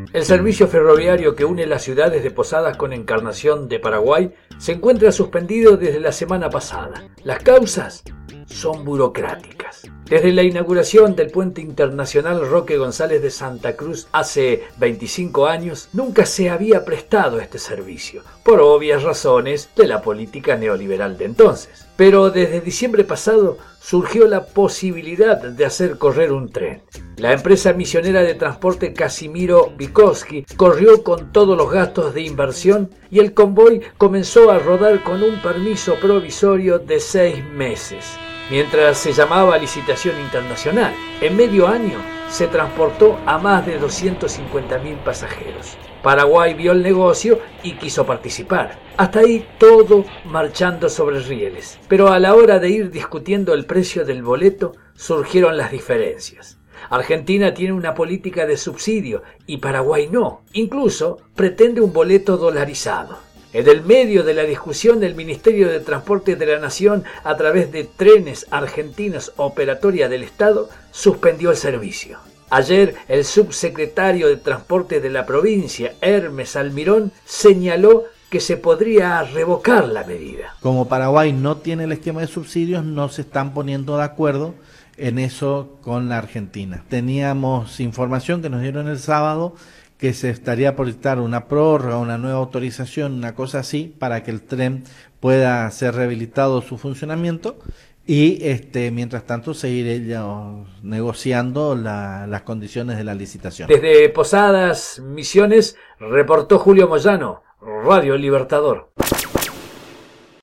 El servicio ferroviario que une las ciudades de Posadas con Encarnación de Paraguay se encuentra suspendido desde la semana pasada. Las causas son burocráticas. Desde la inauguración del puente internacional Roque González de Santa Cruz hace 25 años, nunca se había prestado este servicio, por obvias razones de la política neoliberal de entonces. Pero desde diciembre pasado surgió la posibilidad de hacer correr un tren. La empresa misionera de transporte Casimiro Bykowski corrió con todos los gastos de inversión y el convoy comenzó a rodar con un permiso provisorio de 6 meses. Mientras se llamaba licitación internacional, en medio año se transportó a más de 250.000 pasajeros. Paraguay vio el negocio y quiso participar. Hasta ahí todo marchando sobre rieles. Pero a la hora de ir discutiendo el precio del boleto, surgieron las diferencias. Argentina tiene una política de subsidio y Paraguay no. Incluso pretende un boleto dolarizado. En el medio de la discusión, el Ministerio de Transporte de la Nación, a través de Trenes Argentinos Operatoria del Estado, suspendió el servicio. Ayer, el subsecretario de Transporte de la provincia, Hermes Almirón, señaló que se podría revocar la medida. Como Paraguay no tiene el esquema de subsidios, no se están poniendo de acuerdo en eso con la Argentina. Teníamos información que nos dieron el sábado que se estaría por dictar una prórroga, una nueva autorización, una cosa así, para que el tren pueda ser rehabilitado su funcionamiento y mientras tanto seguir ellos negociando las condiciones de la licitación. Desde Posadas, Misiones, reportó Julio Moyano, Radio Libertador.